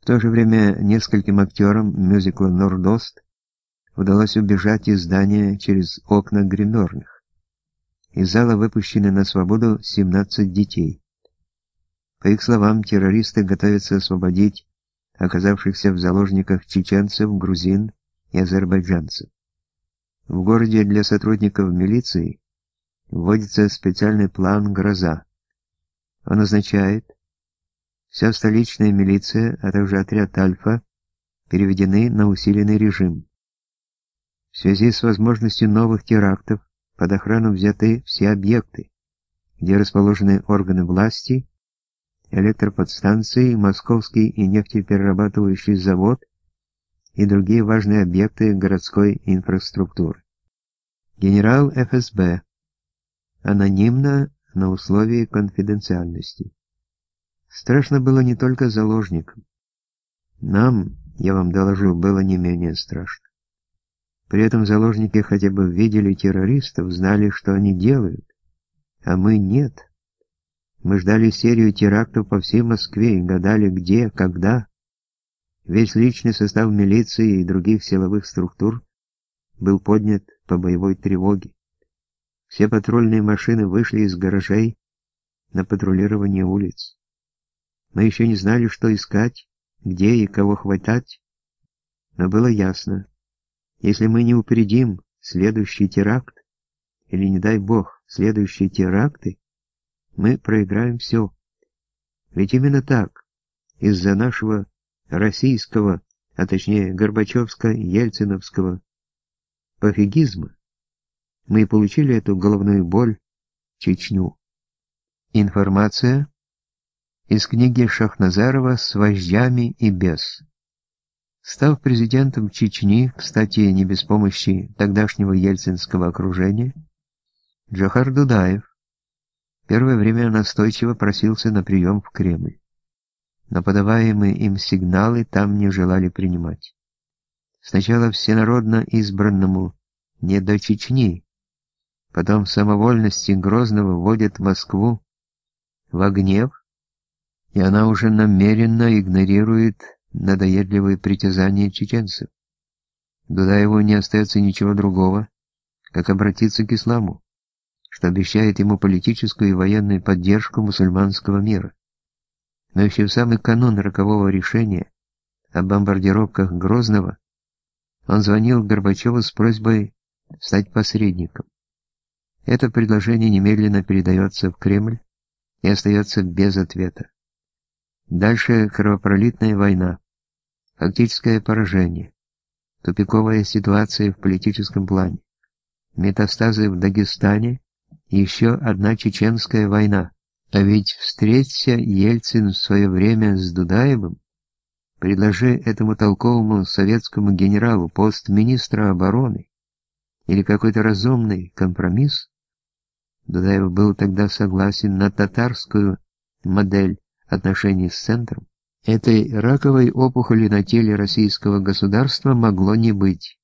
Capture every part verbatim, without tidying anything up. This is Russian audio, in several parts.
то же время нескольким актерам мюзикла «Нордост» удалось убежать из здания через окна гримерных. Из зала выпущены на свободу семнадцать детей. По их словам, террористы готовятся освободить оказавшихся в заложниках чеченцев, грузин и азербайджанцев. В городе для сотрудников милиции вводится специальный план «Гроза». Он означает, вся столичная милиция, а также отряд «Альфа» переведены на усиленный режим. В связи с возможностью новых терактов под охрану взяты все объекты, где расположены органы власти, электроподстанции, московский и нефтеперерабатывающий завод и другие важные объекты городской инфраструктуры. Генерал эф эс бэ. Анонимно, на условии конфиденциальности. Страшно было не только заложникам. Нам, я вам доложу, было не менее страшно. При этом заложники хотя бы видели террористов, знали, что они делают, а мы нет. Мы ждали серию терактов по всей Москве и гадали, где, когда. Весь личный состав милиции и других силовых структур был поднят по боевой тревоге. Все патрульные машины вышли из гаражей на патрулирование улиц. Мы еще не знали, что искать, где и кого хватать, но было ясно, если мы не упредим следующий теракт, или, не дай бог, следующие теракты, мы проиграем все. Ведь именно так, из-за нашего российского, а точнее горбачевско-ельциновского пофигизма, мы и получили эту головную боль, Чечню. Информация из книги Шахназарова «С вождями и без». Став президентом Чечни, кстати, не без помощи тогдашнего ельцинского окружения, Джохар Дудаев первое время настойчиво просился на прием в Кремль, но подаваемые им сигналы там не желали принимать. Сначала всенародно избранному не до Чечни, потом в самовольности Грозного вводят Москву во гнев, и она уже намеренно игнорирует надоедливые притязания чеченцев. Дудаеву не остается ничего другого, как обратиться к исламу, что обещает ему политическую и военную поддержку мусульманского мира. Но еще в самый канун рокового решения о бомбардировках Грозного он звонил Горбачеву с просьбой стать посредником. Это предложение немедленно передается в Кремль и остается без ответа. Дальше кровопролитная война, фактическое поражение, тупиковая ситуация в политическом плане, метастазы в Дагестане и еще одна чеченская война. А ведь встреться Ельцин в свое время с Дудаевым, предложи этому толковому советскому генералу пост министра обороны или какой-то разумный компромисс, Дудаев был тогда согласен на татарскую модель отношений с центром. Этой раковой опухоли на теле российского государства могло не быть.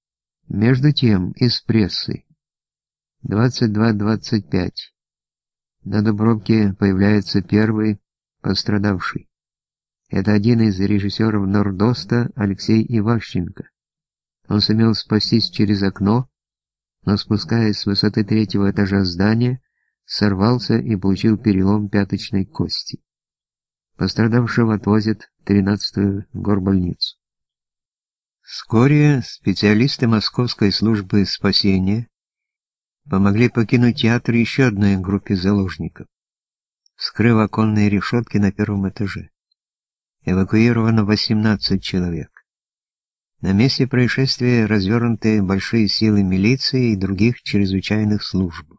Между тем, из прессы. двадцать два двадцать пять. На Дубровке появляется первый пострадавший. Это один из режиссеров «Нордоста» Алексей Иващенко. Он сумел спастись через окно, но, спускаясь с высоты третьего этажа здания, сорвался и получил перелом пяточной кости. Пострадавшего отвозят в тринадцатую горбольницу. Вскоре специалисты Московской службы спасения помогли покинуть театр еще одной группе заложников, вскрыв оконные решетки на первом этаже. Эвакуировано восемнадцать человек. На месте происшествия развернуты большие силы милиции и других чрезвычайных служб.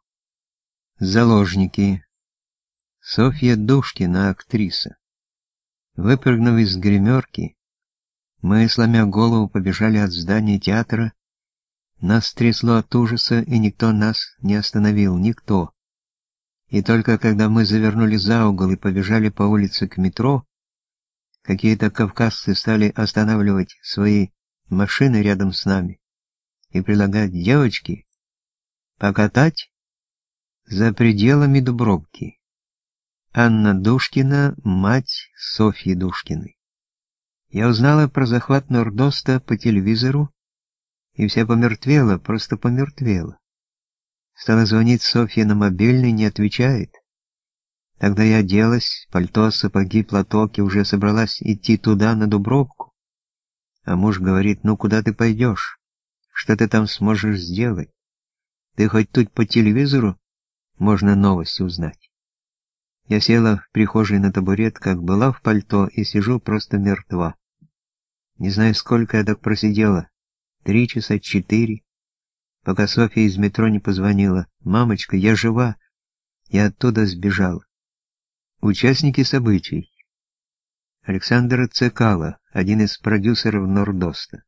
Заложники. Софья Душкина, актриса. Выпрыгнув из гримерки, мы, сломя голову, побежали от здания театра. Нас трясло от ужаса, и никто нас не остановил, никто. И только когда мы завернули за угол и побежали по улице к метро, какие-то кавказцы стали останавливать свои машины рядом с нами и предлагать: девочки, покатать за пределами Дубровки. Анна Душкина, мать Софьи Душкиной. Я узнала про захват Нордоста по телевизору, и вся помертвела, просто помертвела. Стала звонить Софье на мобильный, не отвечает. Тогда я оделась, пальто, сапоги, платок, и уже собралась идти туда, на Дубровку. А муж говорит: ну куда ты пойдешь? Что ты там сможешь сделать? Ты хоть тут по телевизору можно новости узнать. Я села в прихожей на табурет, как была в пальто, и сижу просто мертва. Не знаю, сколько я так просидела. Три часа, четыре. Пока Софья из метро не позвонила. «Мамочка, я жива!» Я оттуда сбежала. Участники событий. Александр Цекало, один из продюсеров Нордоста.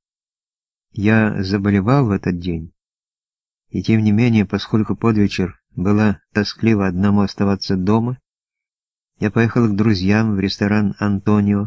Я заболевал в этот день. И тем не менее, поскольку под вечер было тоскливо одному оставаться дома, я поехал к друзьям в ресторан «Антонио».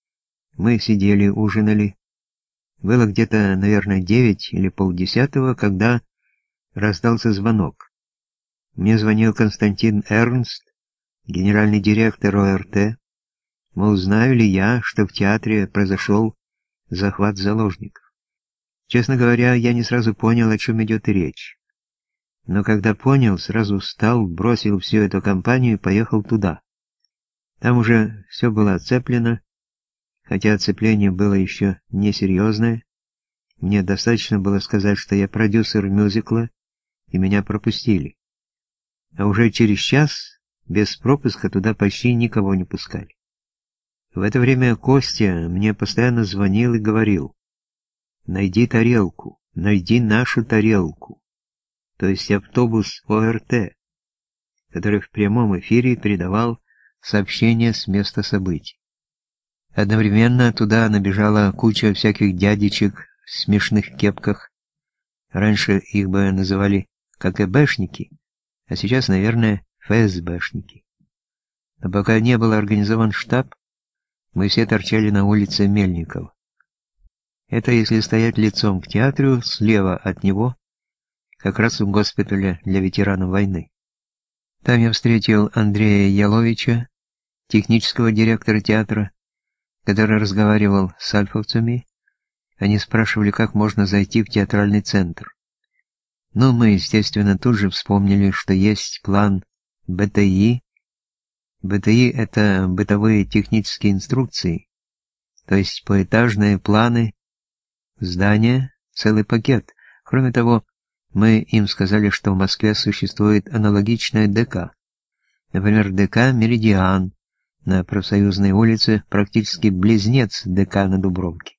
Мы сидели, ужинали. Было где-то, наверное, девять или полдесятого, когда раздался звонок. Мне звонил Константин Эрнст, генеральный директор О Р Т. Мол, знаю ли я, что в театре произошел захват заложников. Честно говоря, я не сразу понял, о чем идет речь. Но когда понял, сразу встал, бросил всю эту компанию и поехал туда. Там уже все было оцеплено, хотя оцепление было еще несерьезное. Мне достаточно было сказать, что я продюсер мюзикла, и меня пропустили. А уже через час без пропуска туда почти никого не пускали. В это время Костя мне постоянно звонил и говорил: «Найди тарелку, найди нашу тарелку», то есть автобус О Р Т, который в прямом эфире передавал сообщения с места событий. Одновременно туда набежала куча всяких дядечек в смешных кепках. Раньше их бы называли ка гэ бэшники, а сейчас, наверное, эф эс бэшники. Но пока не был организован штаб, мы все торчали на улице Мельникова. Это если стоять лицом к театру, слева от него, как раз у госпиталя для ветеранов войны. Там я встретил Андрея Яловича, технического директора театра, который разговаривал с альфовцами. Они спрашивали, как можно зайти в театральный центр. Ну, мы, естественно, тут же вспомнили, что есть план бэ тэ и. бэ тэ и — это бытовые технические инструкции, то есть поэтажные планы здания, целый пакет. Кроме того, мы им сказали, что в Москве существует аналогичная дэ ка. Например, дэ ка «Меридиан» на Профсоюзной улице, практически близнец дэ ка на Дубровке.